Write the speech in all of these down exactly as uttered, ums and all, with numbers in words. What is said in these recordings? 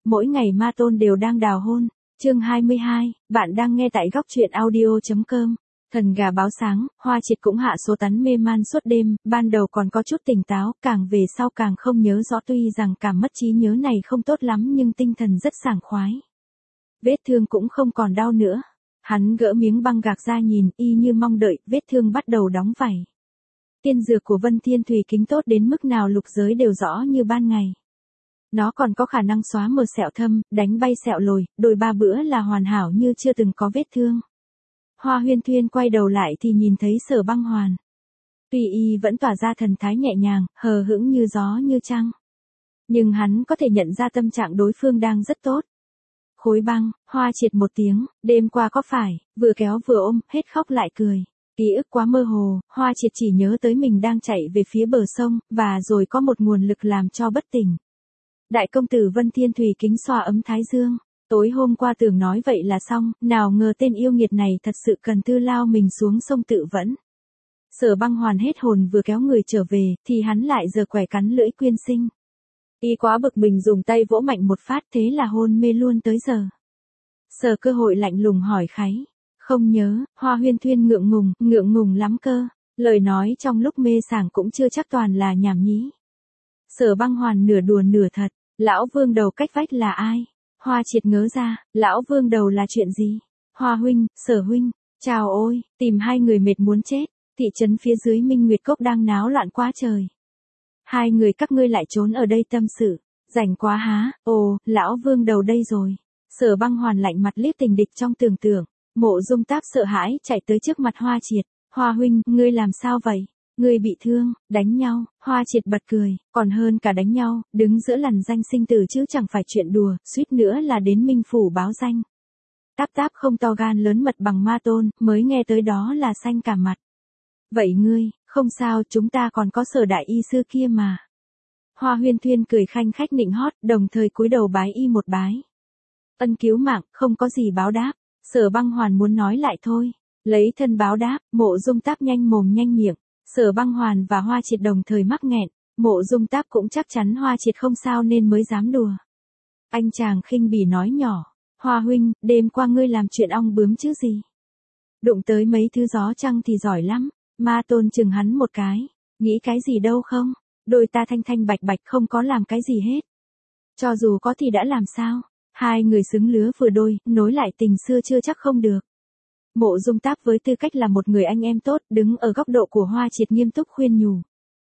mỗi ngày ma tôn đều đang đào hôn. Chương hai mươi hai, bạn đang nghe tại góc truyện audio chấm com. Thần gà báo sáng, Hoa Triệt cũng hạ số tán mê man suốt đêm, ban đầu còn có chút tỉnh táo, càng về sau càng không nhớ rõ, tuy rằng cảm mất trí nhớ này không tốt lắm nhưng tinh thần rất sảng khoái. Vết thương cũng không còn đau nữa. Hắn gỡ miếng băng gạc ra nhìn, y như mong đợi, vết thương bắt đầu đóng vảy. Tiên dược của Vân Thiên Thủy Kính tốt đến mức nào lục giới đều rõ như ban ngày. Nó còn có khả năng xóa mờ sẹo thâm, đánh bay sẹo lồi, đôi ba bữa là hoàn hảo như chưa từng có vết thương. Hoa Huyên Thuyên quay đầu lại thì nhìn thấy Sở Băng Hoàn. Tuy y vẫn tỏa ra thần thái nhẹ nhàng, hờ hững như gió như trăng. Nhưng hắn có thể nhận ra tâm trạng đối phương đang rất tốt. Khối băng, Hoa Triệt một tiếng, đêm qua có phải, vừa kéo vừa ôm, hết khóc lại cười. Ký ức quá mơ hồ, Hoa Triệt chỉ nhớ tới mình đang chạy về phía bờ sông, và rồi có một nguồn lực làm cho bất tỉnh. Đại công tử Vân Thiên Thủy Kính xoa ấm thái dương. Tối hôm qua tưởng nói vậy là xong, nào ngờ tên yêu nghiệt này thật sự cần tư lao mình xuống sông tự vẫn. Sở Băng Hoàn hết hồn vừa kéo người trở về, thì hắn lại giờ quẻ cắn lưỡi quyên sinh. Y quá bực mình dùng tay vỗ mạnh một phát, thế là hôn mê luôn tới giờ. Sở Cơ Hội lạnh lùng hỏi kháy. Không nhớ, Hoa Huyên Thuyên ngượng ngùng, ngượng ngùng lắm cơ. Lời nói trong lúc mê sảng cũng chưa chắc toàn là nhảm nhí. Sở Băng Hoàn nửa đùa nửa thật. Lão Vương Đầu cách vách là ai? Hoa Triệt ngớ ra, Lão Vương Đầu là chuyện gì? Hoa huynh, Sở huynh, chào ôi, tìm hai người mệt muốn chết. Thị trấn phía dưới Minh Nguyệt Cốc đang náo loạn quá trời. Hai người các ngươi lại trốn ở đây tâm sự, rảnh quá há? Ồ, Lão Vương Đầu đây rồi. Sở Băng Hoàn lạnh mặt liếc tình địch trong tưởng tượng. Mộ Dung Táp sợ hãi chạy tới trước mặt Hoa Triệt. Hoa huynh, ngươi làm sao vậy? Ngươi bị thương, đánh nhau. Hoa Triệt bật cười, còn hơn cả đánh nhau, đứng giữa lằn danh sinh tử chứ chẳng phải chuyện đùa, suýt nữa là đến Minh Phủ báo danh. Táp Táp không to gan lớn mật bằng ma tôn, mới nghe tới đó là xanh cả mặt. Vậy ngươi, không sao, chúng ta còn có Sở đại y sư kia mà. Hoa Huyên Thuyên cười khanh khách nịnh hót, đồng thời cúi đầu bái y một bái. Ân cứu mạng, không có gì báo đáp. Sở Băng Hoàn muốn nói lại thôi, lấy thân báo đáp. Mộ Dung Táp nhanh mồm nhanh miệng. Sở Băng Hoàn và Hoa Triệt đồng thời mắc nghẹn, Mộ Dung Táp cũng chắc chắn Hoa Triệt không sao nên mới dám đùa. Anh chàng khinh bỉ nói nhỏ, Hoa huynh, đêm qua ngươi làm chuyện ong bướm chứ gì? Đụng tới mấy thứ gió trăng thì giỏi lắm. Ma tôn chừng hắn một cái, nghĩ cái gì đâu không? Đôi ta thanh thanh bạch bạch không có làm cái gì hết. Cho dù có thì đã làm sao? Hai người xứng lứa vừa đôi, nối lại tình xưa chưa chắc không được. Mộ Dung Táp với tư cách là một người anh em tốt, đứng ở góc độ của Hoa Triệt nghiêm túc khuyên nhủ.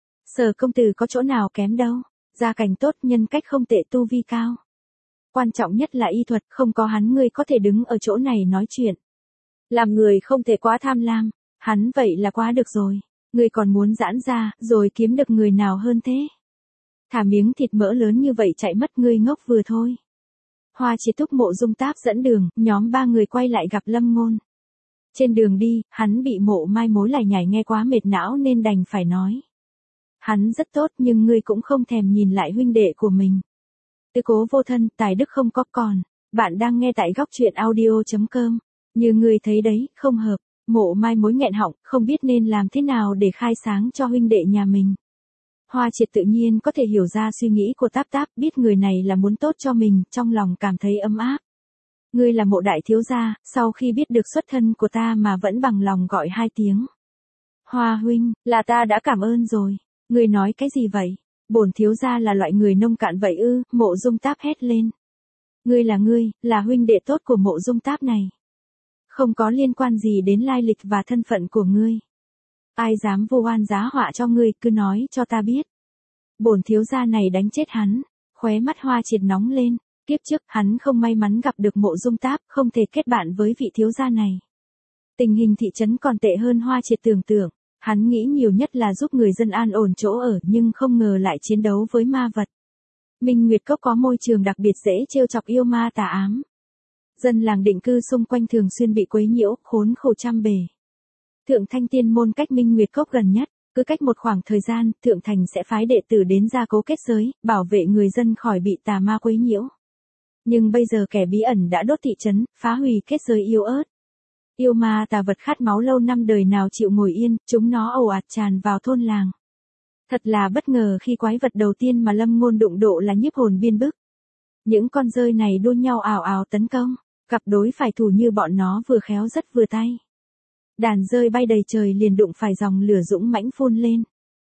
Sở công tử có chỗ nào kém đâu, gia cảnh tốt, nhân cách không tệ, tu vi cao. Quan trọng nhất là y thuật, không có hắn ngươi có thể đứng ở chỗ này nói chuyện. Làm người không thể quá tham lam, hắn vậy là quá được rồi. Ngươi còn muốn giãn ra, rồi kiếm được người nào hơn thế? Thả miếng thịt mỡ lớn như vậy chạy mất, ngươi ngốc vừa thôi. Hoa Triệt thúc Mộ Dung Táp dẫn đường, nhóm ba người quay lại gặp Lâm Ngôn. Trên đường đi, hắn bị Mộ Mai mối lải nhải nghe quá mệt não nên đành phải nói. Hắn rất tốt nhưng ngươi cũng không thèm nhìn lại huynh đệ của mình. Tư cố vô thân, tài đức không có còn. Bạn đang nghe tại góc truyện audio chấm com. Như ngươi thấy đấy, không hợp. Mộ Mai mối nghẹn họng, không biết nên làm thế nào để khai sáng cho huynh đệ nhà mình. Hoa Triệt tự nhiên có thể hiểu ra suy nghĩ của Táp Táp, biết người này là muốn tốt cho mình, trong lòng cảm thấy ấm áp. Ngươi là Mộ đại thiếu gia, sau khi biết được xuất thân của ta mà vẫn bằng lòng gọi hai tiếng. Hoa huynh, là ta đã cảm ơn rồi. Ngươi nói cái gì vậy? Bổn thiếu gia là loại người nông cạn vậy ư? Mộ Dung Táp hét lên. Ngươi là ngươi, là huynh đệ tốt của Mộ Dung Táp này. Không có liên quan gì đến lai lịch và thân phận của ngươi. Ai dám vu oan giá họa cho ngươi, cứ nói cho ta biết. Bổn thiếu gia này đánh chết hắn. Khóe mắt Hoa Triệt nóng lên. Kiếp trước, hắn không may mắn gặp được Mộ Dung Táp, không thể kết bạn với vị thiếu gia này. Tình hình thị trấn còn tệ hơn Hoa Triệt tưởng tượng. Hắn nghĩ nhiều nhất là giúp người dân an ổn chỗ ở, nhưng không ngờ lại chiến đấu với ma vật. Minh Nguyệt Cốc có môi trường đặc biệt dễ trêu chọc yêu ma tà ám. Dân làng định cư xung quanh thường xuyên bị quấy nhiễu, khốn khổ trăm bề. Thượng Thanh Tiên môn cách Minh Nguyệt Cốc gần nhất, cứ cách một khoảng thời gian, Thượng Thành sẽ phái đệ tử đến gia cố kết giới, bảo vệ người dân khỏi bị tà ma quấy nhiễu. Nhưng bây giờ kẻ bí ẩn đã đốt thị trấn, phá hủy kết giới yếu ớt. Yêu ma tà vật khát máu lâu năm đời nào chịu ngồi yên, chúng nó ồ ạt tràn vào thôn làng. Thật là bất ngờ khi quái vật đầu tiên mà Lâm Ngôn đụng độ là nhiếp hồn biên bức. Những con dơi này đua nhau ào ào tấn công, cặp đối phải thủ như bọn nó vừa khéo rất vừa tay. Đàn dơi bay đầy trời liền đụng phải dòng lửa dũng mãnh phun lên.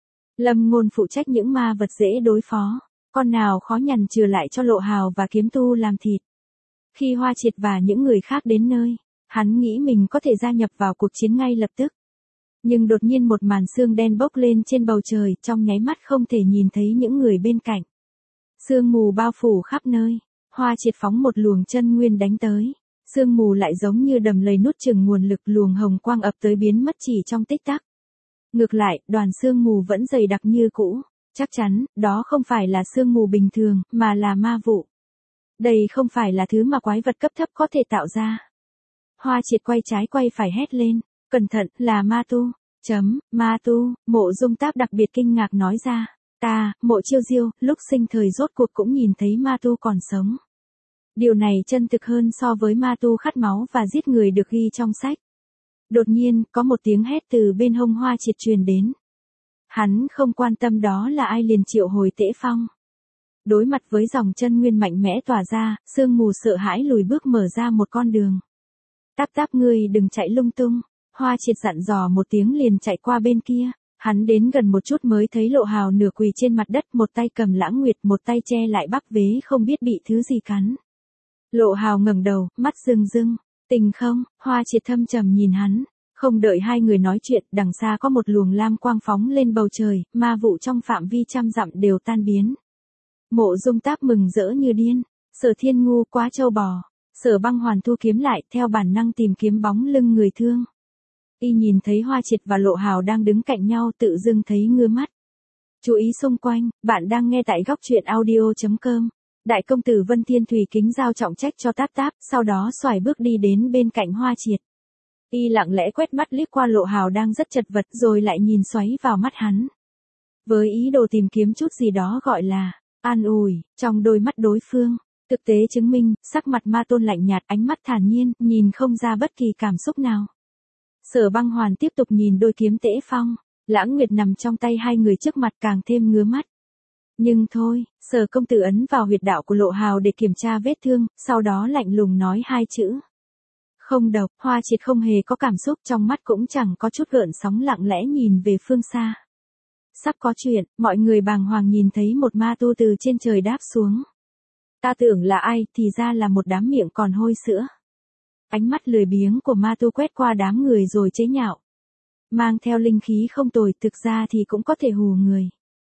Lâm Ngôn phụ trách những ma vật dễ đối phó, con nào khó nhằn trừ lại cho Lộ Hào và Kiếm Tu làm thịt. Khi Hoa Triệt và những người khác đến nơi, hắn nghĩ mình có thể gia nhập vào cuộc chiến ngay lập tức. Nhưng đột nhiên một màn sương đen bốc lên trên bầu trời, trong nháy mắt không thể nhìn thấy những người bên cạnh. Sương mù bao phủ khắp nơi, Hoa Triệt phóng một luồng chân nguyên đánh tới. Sương mù lại giống như đầm lầy nuốt chửng nguồn lực, luồng hồng quang ập tới biến mất chỉ trong tích tắc. Ngược lại, đoàn sương mù vẫn dày đặc như cũ, chắc chắn, đó không phải là sương mù bình thường, mà là ma vụ. Đây không phải là thứ mà quái vật cấp thấp có thể tạo ra. Hoa Triệt quay trái quay phải hét lên, cẩn thận, là ma tu, chấm, ma tu, Mộ Dung Táp đặc biệt kinh ngạc nói ra, ta, Mộ Chiêu Diêu, lúc sinh thời rốt cuộc cũng nhìn thấy ma tu còn sống. Điều này chân thực hơn so với ma tu khát máu và giết người được ghi trong sách. Đột nhiên, có một tiếng hét từ bên hông Hoa Triệt truyền đến. Hắn không quan tâm đó là ai liền triệu hồi Tễ Phong. Đối mặt với dòng chân nguyên mạnh mẽ tỏa ra, sương mù sợ hãi lùi bước mở ra một con đường. Táp Táp ngươi đừng chạy lung tung, Hoa Triệt dặn dò một tiếng liền chạy qua bên kia. Hắn đến gần một chút mới thấy Lộ Hào nửa quỳ trên mặt đất, một tay cầm Lãng Nguyệt, một tay che lại bắp vế không biết bị thứ gì cắn. Lộ Hào ngẩng đầu, mắt rưng rưng, tình không, Hoa Triệt thâm trầm nhìn hắn, không đợi hai người nói chuyện, đằng xa có một luồng lam quang phóng lên bầu trời, ma vụ trong phạm vi trăm dặm đều tan biến. Mộ Dung Táp mừng rỡ như điên, Sở Thiên ngu quá trâu bò, Sở Băng Hoàn thu kiếm lại, theo bản năng tìm kiếm bóng lưng người thương. Y nhìn thấy Hoa Triệt và Lộ Hào đang đứng cạnh nhau, tự dưng thấy ngứa mắt. Chú ý xung quanh, bạn đang nghe tại góc truyện audio chấm com. Đại công tử Vân Thiên Thủy kính giao trọng trách cho Táp Táp, sau đó xoài bước đi đến bên cạnh Hoa Triệt. Y lặng lẽ quét mắt liếc qua Lộ Hào đang rất chật vật, rồi lại nhìn xoáy vào mắt hắn. Với ý đồ tìm kiếm chút gì đó gọi là an ủi trong đôi mắt đối phương. Thực tế chứng minh, sắc mặt ma tôn lạnh nhạt, ánh mắt thản nhiên, nhìn không ra bất kỳ cảm xúc nào. Sở Băng Hoàn tiếp tục nhìn đôi kiếm Tễ Phong, Lãng Nguyệt nằm trong tay hai người trước mặt càng thêm ngứa mắt. Nhưng thôi, Sở công tử ấn vào huyệt đạo của Lộ Hào để kiểm tra vết thương, sau đó lạnh lùng nói hai chữ. Không độc. Hoa Triệt không hề có cảm xúc, trong mắt cũng chẳng có chút gợn sóng, lặng lẽ nhìn về phương xa. Sắp có chuyện, mọi người bàng hoàng nhìn thấy một ma tu từ trên trời đáp xuống. Ta tưởng là ai, thì ra là một đám miệng còn hôi sữa. Ánh mắt lười biếng của ma tu quét qua đám người rồi chế nhạo. Mang theo linh khí không tồi, thực ra thì cũng có thể hù người.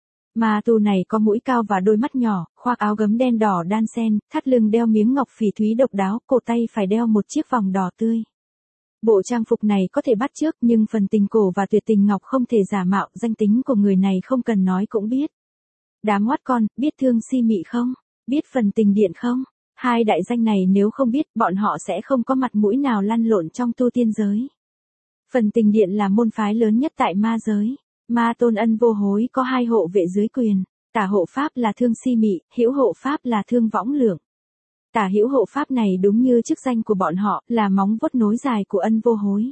Ma tu này có mũi cao và đôi mắt nhỏ, khoác áo gấm đen đỏ đan sen, thắt lưng đeo miếng ngọc phỉ thúy độc đáo, cổ tay phải đeo một chiếc vòng đỏ tươi. Bộ trang phục này có thể bắt chước, nhưng phần tình cổ và tuyệt tình ngọc không thể giả mạo, danh tính của người này không cần nói cũng biết. Đám oát con, biết thương si mị không? Biết phần tình điện không? Hai đại danh này nếu không biết, bọn họ sẽ không có mặt mũi nào lăn lộn trong tu tiên giới. Phần tình điện là môn phái lớn nhất tại ma giới. Ma tôn Ân Vô Hối có hai hộ vệ dưới quyền, tả hộ pháp là Thương Si Mị, hữu hộ pháp là Thương Võng Lượng. Tả hữu hộ pháp này đúng như chức danh của bọn họ, là móng vuốt nối dài của Ân Vô Hối.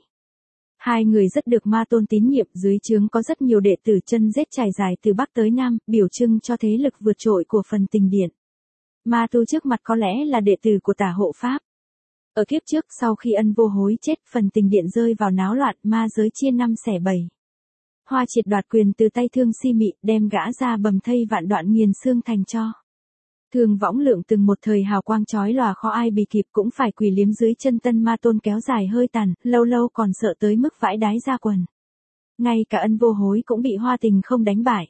Hai người rất được ma tôn tín nhiệm, dưới trướng có rất nhiều đệ tử chân rết trải dài từ Bắc tới Nam, biểu trưng cho thế lực vượt trội của phần tình điện. Ma tu trước mặt có lẽ là đệ tử của tả hộ pháp. Ở kiếp trước, sau khi Ân Vô Hối chết, phần tình điện rơi vào náo loạn, ma giới chia năm xẻ bảy. Hoa Triệt đoạt quyền từ tay Thương Si Mị, đem gã ra bầm thây vạn đoạn nghiền xương thành tro. Thương Võng Lượng từng một thời hào quang chói lòa khó ai bì kịp, cũng phải quỳ liếm dưới chân tân ma tôn kéo dài hơi tàn, lâu lâu còn sợ tới mức vãi đái ra quần. Ngay cả Ân Vô Hối cũng bị Hoa Tình không đánh bại.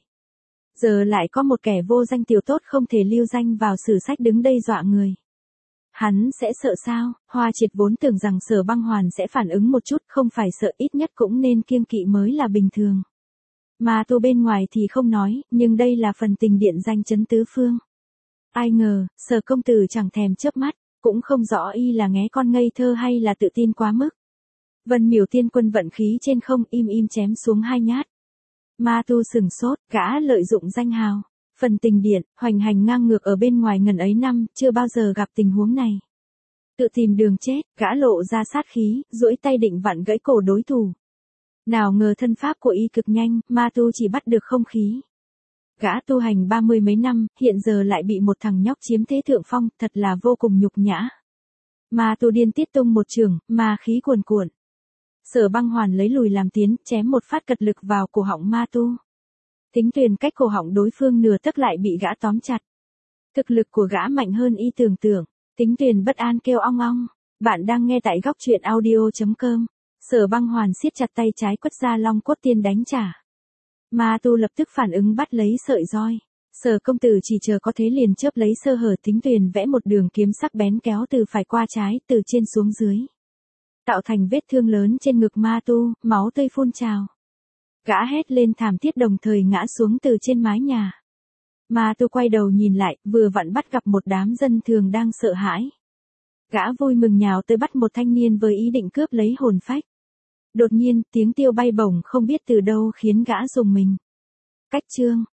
Giờ lại có một kẻ vô danh tiểu tốt không thể lưu danh vào sử sách đứng đây dọa người. Hắn sẽ sợ sao? Hoa Triệt vốn tưởng rằng Sở Băng Hoàn sẽ phản ứng một chút, không phải sợ, ít nhất cũng nên kiêng kỵ mới là bình thường. Ma tu bên ngoài thì không nói, nhưng đây là phần tình điện danh chấn tứ phương. Ai ngờ, Sở công tử chẳng thèm chớp mắt, cũng không rõ y là nghé con ngây thơ hay là tự tin quá mức. Vân Miểu Tiên Quân vận khí trên không, im im chém xuống hai nhát. Ma tu sừng sốt, gã lợi dụng danh hào. Phần tình điện, hoành hành ngang ngược ở bên ngoài ngần ấy năm, chưa bao giờ gặp tình huống này. Tự tìm đường chết, gã lộ ra sát khí, duỗi tay định vặn gãy cổ đối thủ. Nào ngờ thân pháp của y cực nhanh, ma tu chỉ bắt được không khí. Gã tu hành ba mươi mấy năm, hiện giờ lại bị một thằng nhóc chiếm thế thượng phong, thật là vô cùng nhục nhã. Ma tu điên tiết tung một trường, ma khí cuồn cuộn. Sở Băng Hoàn lấy lùi làm tiến, chém một phát cật lực vào cổ họng ma tu. Tính Tuyền cách cổ họng đối phương nửa tấc lại bị gã tóm chặt. Thực lực của gã mạnh hơn y tưởng tượng. Tính Tuyền bất an kêu ong ong. Bạn đang nghe tại góc truyện audio chấm com. Sở Băng Hoàn siết chặt tay trái quất ra long cốt tiên đánh trả. Ma tu lập tức phản ứng bắt lấy sợi roi. Sở công tử chỉ chờ có thế liền chớp lấy sơ hở. Tính Tuyền vẽ một đường kiếm sắc bén kéo từ phải qua trái, từ trên xuống dưới. Tạo thành vết thương lớn trên ngực ma tu, máu tươi phun trào. Gã hét lên thảm thiết đồng thời ngã xuống từ trên mái nhà. Ma tu quay đầu nhìn lại, vừa vặn bắt gặp một đám dân thường đang sợ hãi. Gã vui mừng nhào tới bắt một thanh niên với ý định cướp lấy hồn phách. Đột nhiên, tiếng tiêu bay bổng không biết từ đâu khiến gã rùng mình. Cách chương